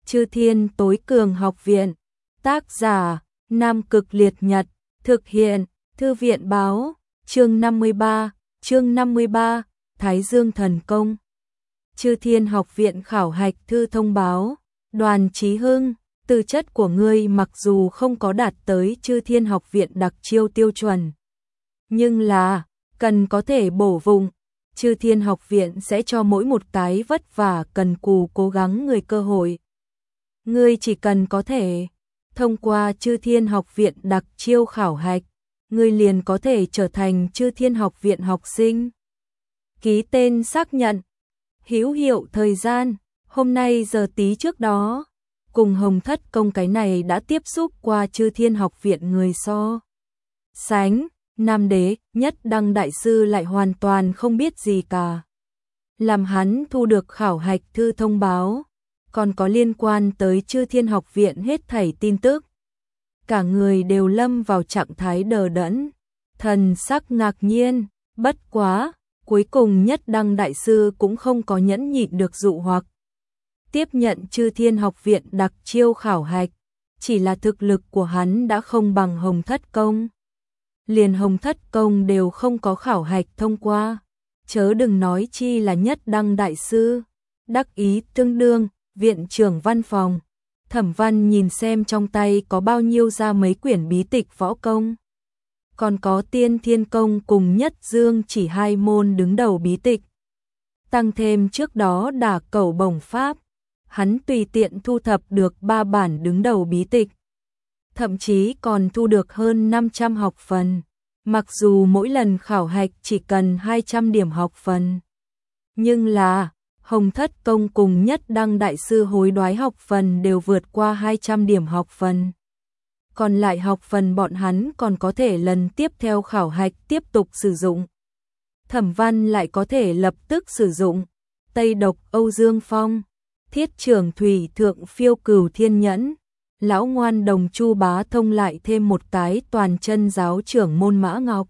Chư Thiên Tối Cường Học Viện. Tác giả: Nam Cực Liệt Nhật. Thực hiện: Thư viện báo. Chương 53, Thái Dương Thần Công. Chư Thiên Học Viện khảo hạch thư thông báo. Đoàn Chí Hưng, tư chất của ngươi mặc dù không có đạt tới Chư Thiên Học Viện đặc chiêu tiêu chuẩn, nhưng là cần có thể bổ vụng. Chư Thiên Học Viện sẽ cho mỗi một cái vất vả cần cù cố gắng người cơ hội. Ngươi chỉ cần có thể thông qua Chư Thiên Học Viện đặc chiêu khảo hạch, ngươi liền có thể trở thành Chư Thiên Học Viện học sinh. Ký tên xác nhận. Hữu hiệu thời gian: hôm nay giờ tí trước đó. Cùng Hồng Thất Công cái này đã tiếp xúc qua Chư Thiên Học Viện người so sánh, Nam Đế, Nhất Đăng Đại Sư lại hoàn toàn không biết gì cả. Làm hắn thu được khảo hạch thư thông báo, còn có liên quan tới Chư Thiên Học Viện hết thảy tin tức. Cả người đều lâm vào trạng thái đờ đẫn, thần sắc ngạc nhiên, bất quá, cuối cùng Nhất Đăng Đại Sư cũng không có nhẫn nhịn được dụ hoặc tiếp nhận Chư Thiên Học Viện đặc chiêu khảo hạch, chỉ là thực lực của hắn đã không bằng Hồng Thất Công. Liền Hồng Thất Công đều không có khảo hạch thông qua, chớ đừng nói chi là Nhất Đăng Đại Sư. Đắc ý tương đương, viện trưởng văn phòng, Thẩm Văn nhìn xem trong tay có bao nhiêu ra mấy quyển bí tịch võ công. Còn có Tiên Thiên Công cùng Nhất Dương chỉ hai môn đứng đầu bí tịch. Tăng thêm trước đó Đả Cẩu Bổng Pháp, hắn tùy tiện thu thập được 3 bản đứng đầu bí tịch. Thậm chí còn thu được hơn 500 học phần. Mặc dù mỗi lần khảo hạch chỉ cần 200 điểm học phần, nhưng là Hồng Thất Công cùng Nhất Đăng Đại Sư hối đoái học phần đều vượt qua 200 điểm học phần. Còn lại học phần bọn hắn còn có thể lần tiếp theo khảo hạch tiếp tục sử dụng. Thẩm Văn lại có thể lập tức sử dụng Tây Độc Âu Dương Phong, Thiết Trưởng Thủy Thượng Phiêu Cửu Thiên Nhẫn, Lão Ngoan Đồng Chu Bá Thông, lại thêm một cái toàn chân giáo trưởng môn Mã Ngọc.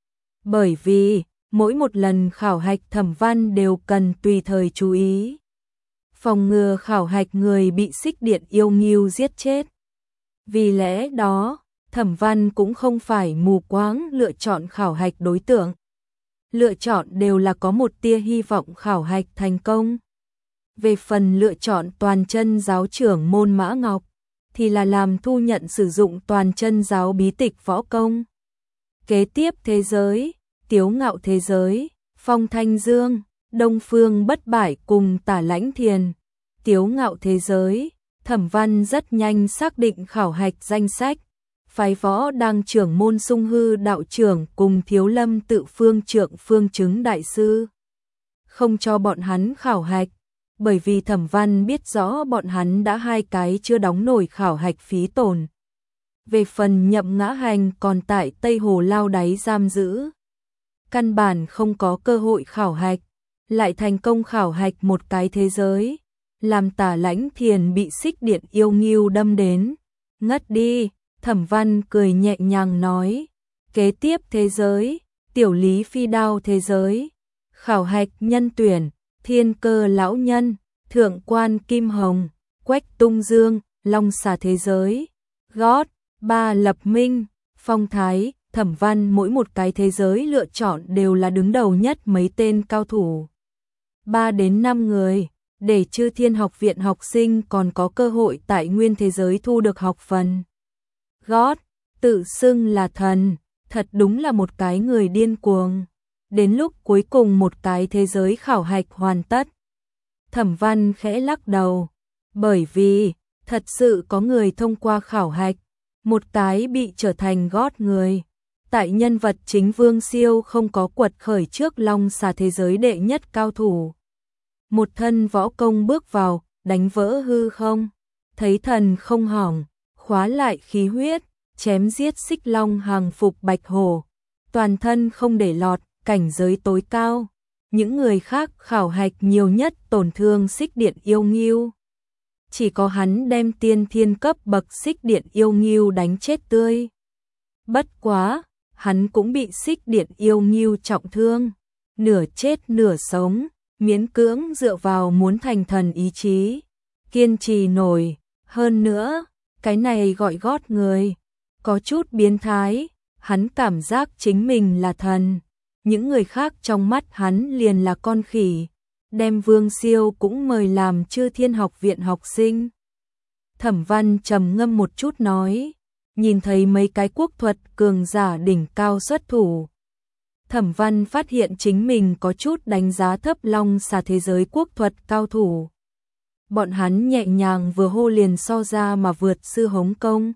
Bởi vì mỗi một lần khảo hạch Thẩm Văn đều cần tùy thời chú ý, phòng ngừa khảo hạch người bị xích điện yêu nghiêu giết chết. Vì lẽ đó, Thẩm Văn cũng không phải mù quáng lựa chọn khảo hạch đối tượng. Lựa chọn đều là có một tia hy vọng khảo hạch thành công. Về phần lựa chọn toàn chân giáo trưởng môn Mã Ngọc, thì là làm thu nhận sử dụng toàn chân giáo bí tịch võ công. Kế tiếp thế giới, Tiếu Ngạo thế giới, Phong Thanh Dương, Đông Phương Bất Bại cùng Tả Lãnh Thiền. Tiếu Ngạo thế giới, Thẩm Văn rất nhanh xác định khảo hạch danh sách. Phái võ đang trưởng môn Sung Hư đạo trưởng cùng Thiếu Lâm Tự Phương Trượng Phương Chứng Đại Sư không cho bọn hắn khảo hạch, bởi vì Thẩm Văn biết rõ bọn hắn đã 2 cái chưa đóng nổi khảo hạch phí tổn. Về phần Nhậm Ngã Hành còn tại Tây Hồ Lao đáy giam giữ, căn bản không có cơ hội khảo hạch, lại thành công khảo hạch một cái thế giới, làm Tả Lãnh Thiền bị xích điện yêu nghiêu đâm đến ngất đi. Thẩm Văn cười nhẹ nhàng nói, kế tiếp thế giới, Tiểu Lý Phi Đao thế giới, khảo hạch nhân tuyển, Thiên Cơ Lão Nhân, Thượng Quan Kim Hồng, Quách Tung Dương, Long Xà thế giới, gót, Ba Lập Minh, Phong Thái. Thẩm Văn mỗi một cái thế giới lựa chọn đều là đứng đầu nhất mấy tên cao thủ, 3 đến 5 người, để Chư Thiên Học Viện học sinh còn có cơ hội tại nguyên thế giới thu được học phần. Gót, tự xưng là thần, thật đúng là một cái người điên cuồng. Đến lúc cuối cùng một cái thế giới khảo hạch hoàn tất, Thẩm Văn khẽ lắc đầu, bởi vì thật sự có người thông qua khảo hạch, một cái bị trở thành gót người. Tại nhân vật chính Vương Siêu không có quật khởi trước Long Xà thế giới đệ nhất cao thủ. Một thân võ công bước vào, đánh vỡ hư không, thấy thần không hỏng, khóa lại khí huyết, chém giết xích long hàng phục bạch hổ, toàn thân không để lọt, cảnh giới tối cao. Những người khác khảo hạch nhiều nhất tổn thương xích điện yêu nghiêu. Chỉ có hắn đem tiên thiên cấp bậc xích điện yêu nghiêu đánh chết tươi. Bất quá, hắn cũng bị xích điện yêu nghiêu trọng thương, nửa chết nửa sống, miễn cưỡng dựa vào muốn thành thần ý chí, kiên trì nổi. Hơn nữa, cái này gọi gót người, có chút biến thái, hắn cảm giác chính mình là thần. Những người khác trong mắt hắn liền là con khỉ, đem Vương Siêu cũng mời làm Chư Thiên Học Viện học sinh. Thẩm Văn trầm ngâm một chút nói, nhìn thấy mấy cái quốc thuật cường giả đỉnh cao xuất thủ. Thẩm Văn phát hiện chính mình có chút đánh giá thấp Long Xà thế giới quốc thuật cao thủ. Bọn hắn nhẹ nhàng vừa hô liền so ra mà vượt sư Hống Công.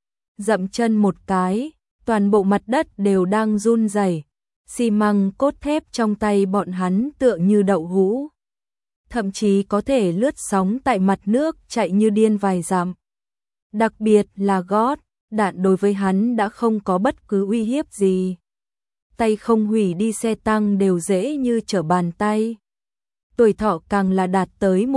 Dậm chân một cái, toàn bộ mặt đất đều đang run rẩy. Xi măng cốt thép trong tay bọn hắn tựa như đậu hũ, thậm chí có thể lướt sóng tại mặt nước chạy như điên vài dặm. Đặc biệt là gót, đạn đối với hắn đã không có bất cứ uy hiếp gì. Tay không hủy đi xe tăng đều dễ như trở bàn tay. Tuổi thọ càng là đạt tới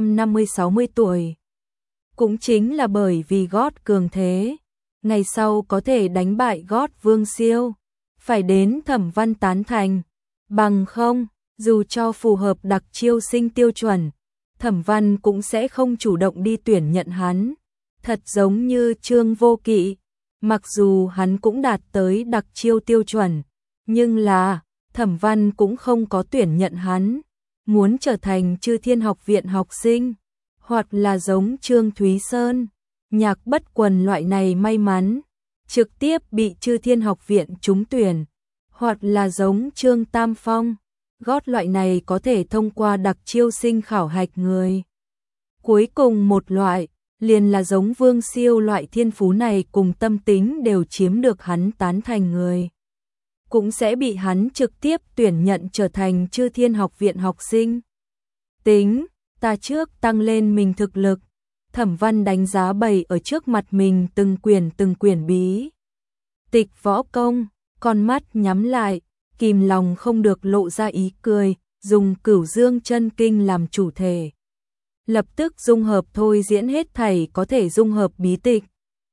150-60 tuổi. Cũng chính là bởi vì gót cường thế, ngày sau có thể đánh bại gót Vương Siêu, phải đến Thẩm Văn tán thành. Bằng không, dù cho phù hợp đặc chiêu sinh tiêu chuẩn, Thẩm Văn cũng sẽ không chủ động đi tuyển nhận hắn. Thật giống như Trương Vô Kỵ, mặc dù hắn cũng đạt tới đặc chiêu tiêu chuẩn, nhưng là Thẩm Văn cũng không có tuyển nhận hắn. Muốn trở thành Chư Thiên Học Viện học sinh, hoặc là giống Trương Thúy Sơn, Nhạc Bất Quần loại này may mắn trực tiếp bị Chư Thiên Học Viện trúng tuyển, hoặc là giống Trương Tam Phong, gót loại này có thể thông qua đặc chiêu sinh khảo hạch người. Cuối cùng một loại, liền là giống Vương Siêu loại thiên phú này cùng tâm tính đều chiếm được hắn tán thành người, cũng sẽ bị hắn trực tiếp tuyển nhận trở thành Chư Thiên Học Viện học sinh. Tính, ta trước tăng lên mình thực lực. Thẩm Văn đánh giá bày ở trước mặt mình từng quyển bí tịch võ công, con mắt nhắm lại, kìm lòng không được lộ ra ý cười, dùng Cửu Dương Chân Kinh làm chủ thể. Lập tức dung hợp thôi diễn hết thảy có thể dung hợp bí tịch.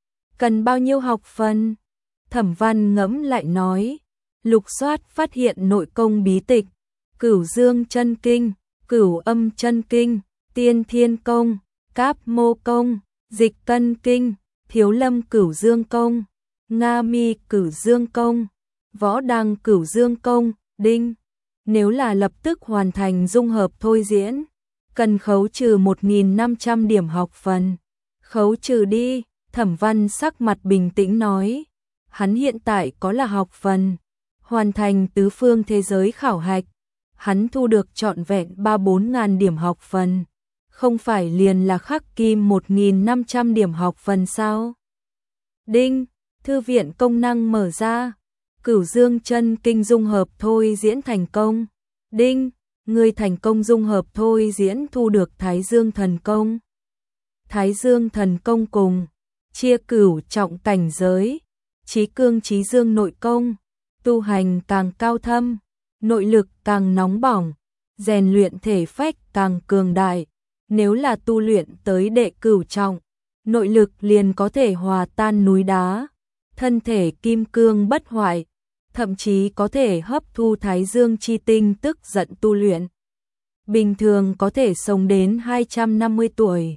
Cần bao nhiêu học phần? Thẩm Văn ngẫm lại nói, lục soát phát hiện nội công bí tịch, Cửu Dương Chân Kinh, Cửu Âm Chân Kinh, Tiên Thiên Công, Cáp Mô Công, Dịch Cân Kinh, Thiếu Lâm Cửu Dương Công, Nga Mi Cửu Dương Công, Võ Đăng Cửu Dương Công, đinh. Nếu là lập tức hoàn thành dung hợp thôi diễn, cần khấu trừ 1.500 điểm học phần. Khấu trừ đi, Thẩm Văn sắc mặt bình tĩnh nói. Hắn hiện tại có là học phần, hoàn thành tứ phương thế giới khảo hạch. Hắn thu được trọn vẹn 3-4 ngàn điểm học phần. Không phải liền là khắc kim 1.500 điểm học phần sao? Đinh, thư viện công năng mở ra. Cửu Dương Chân Kinh dung hợp thôi diễn thành công. Đinh, người thành công dung hợp thôi diễn thu được Thái Dương Thần Công. Thái Dương Thần Công cùng chia cửu trọng cảnh giới, Chí Cương Chí Dương nội công, tu hành càng cao thâm, nội lực càng nóng bỏng, rèn luyện thể phách càng cường đại. Nếu là tu luyện tới đệ cửu trọng, nội lực liền có thể hòa tan núi đá, thân thể kim cương bất hoại, thậm chí có thể hấp thu Thái Dương chi tinh tức giận tu luyện. Bình thường có thể sống đến 250 tuổi.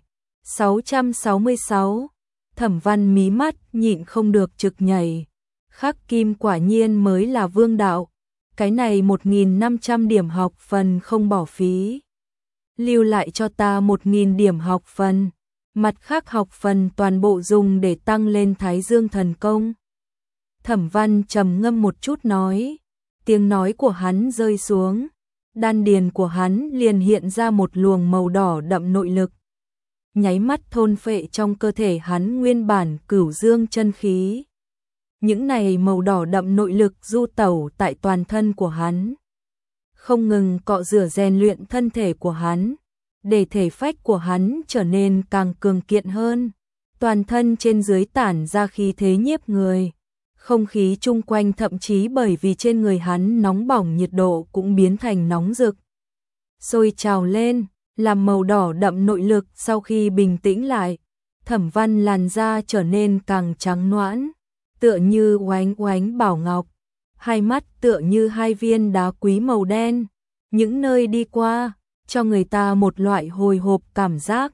666. Thẩm Văn mí mắt nhịn không được trực nhảy. Khắc kim quả nhiên mới là vương đạo. Cái này 1.500 điểm học phần không bỏ phí. Lưu lại cho ta 1.000 điểm học phần. Mặt khác học phần toàn bộ dùng để tăng lên Thái Dương Thần Công. Thẩm Văn trầm ngâm một chút nói. Tiếng nói của hắn rơi xuống. Đan điền của hắn liền hiện ra một luồng màu đỏ đậm nội lực. Nháy mắt thôn phệ trong cơ thể hắn nguyên bản Cửu Dương chân khí. Những này màu đỏ đậm nội lực du tẩu tại toàn thân của hắn, không ngừng cọ rửa rèn luyện thân thể của hắn, để thể phách của hắn trở nên càng cường kiện hơn. Toàn thân trên dưới tản ra khí thế nhiếp người. Không khí chung quanh thậm chí bởi vì trên người hắn nóng bỏng nhiệt độ cũng biến thành nóng rực, sôi trào lên, làm màu đỏ đậm nội lực sau khi bình tĩnh lại, Thẩm Văn làn da trở nên càng trắng nõn, tựa như oánh oánh bảo ngọc, hai mắt tựa như hai viên đá quý màu đen, những nơi đi qua, cho người ta một loại hồi hộp cảm giác.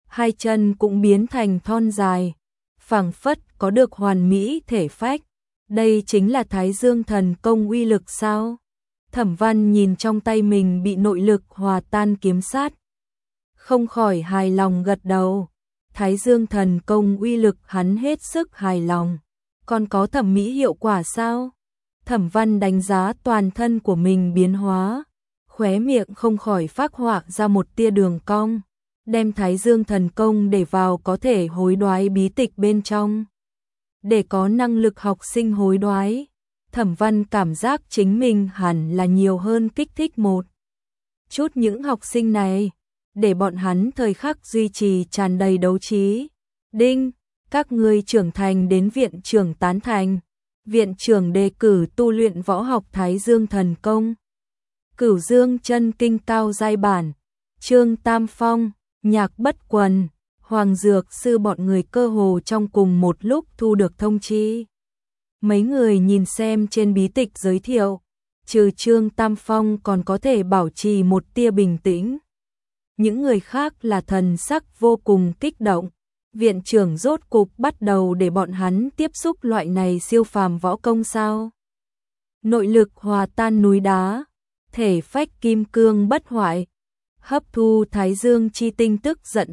hai chân cũng biến thành thon dài, phảng phất có được hoàn mỹ thể phách. Đây chính là Thái Dương thần công uy lực sao? Thẩm Văn nhìn trong tay mình bị nội lực hòa tan kiếm sát, không khỏi hài lòng gật đầu. Thái Dương thần công uy lực hắn hết sức hài lòng. Còn có thẩm mỹ hiệu quả sao? Thẩm Văn đánh giá toàn thân của mình biến hóa, khóe miệng không khỏi phác họa ra một tia đường cong, đem Thái Dương thần công để vào có thể hối đoái bí tịch bên trong. Để có năng lực học sinh hối đoái, Thẩm Văn cảm giác chính mình hẳn là nhiều hơn kích thích một chút những học sinh này, để bọn hắn thời khắc duy trì tràn đầy đấu trí. Đinh, các ngươi trưởng thành đến viện trưởng tán thành. Viện trưởng đề cử tu luyện võ học Thái Dương thần công. Cửu Dương chân kinh cao giai bản. Trương Tam Phong, Nhạc Bất Quần, Hoàng Dược Sư bọn người cơ hồ trong cùng một lúc thu được thông chi. Mấy người nhìn xem trên bí tịch giới thiệu, trừ Trương Tam Phong còn có thể bảo trì một tia bình tĩnh. Những người khác là thần sắc vô cùng kích động. Viện trưởng rốt cục bắt đầu để bọn hắn tiếp xúc loại này siêu phàm võ công sao? Nội lực hòa tan núi đá, thể phách kim cương bất hoại, hấp thu Thái Dương chi tinh tức giận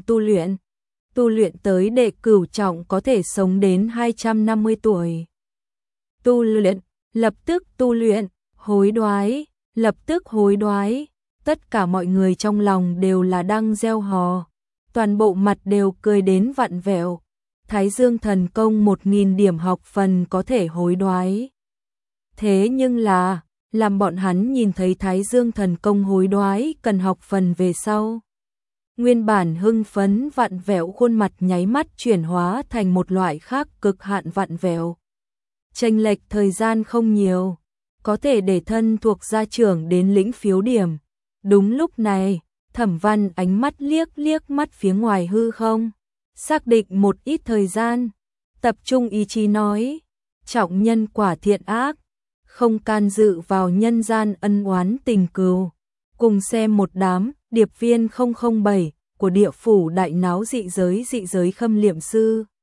tu luyện tới đệ cửu trọng có thể sống đến 250 tuổi. Tu luyện, lập tức tu luyện, hối đoái, lập tức hối đoái, tất cả mọi người trong lòng đều là đang reo hò. Toàn bộ mặt đều cười đến vặn vẹo. Thái Dương thần công 1000 điểm học phần có thể hối đoái. Thế nhưng là, làm bọn hắn nhìn thấy Thái Dương thần công hối đoái cần học phần về sau. Nguyên bản hưng phấn vặn vẹo khuôn mặt nháy mắt chuyển hóa thành một loại khác cực hạn vặn vẹo. Chênh lệch thời gian không nhiều, có thể để thân thuộc gia trưởng đến lĩnh phiếu điểm. Đúng lúc này, Thẩm Văn ánh mắt liếc mắt phía ngoài hư không, xác định một ít thời gian, tập trung ý chí nói, trọng nhân quả thiện ác, không can dự vào nhân gian ân oán tình cừu, cùng xem một đám điệp viên 007 của địa phủ đại náo dị giới khâm liệm sư.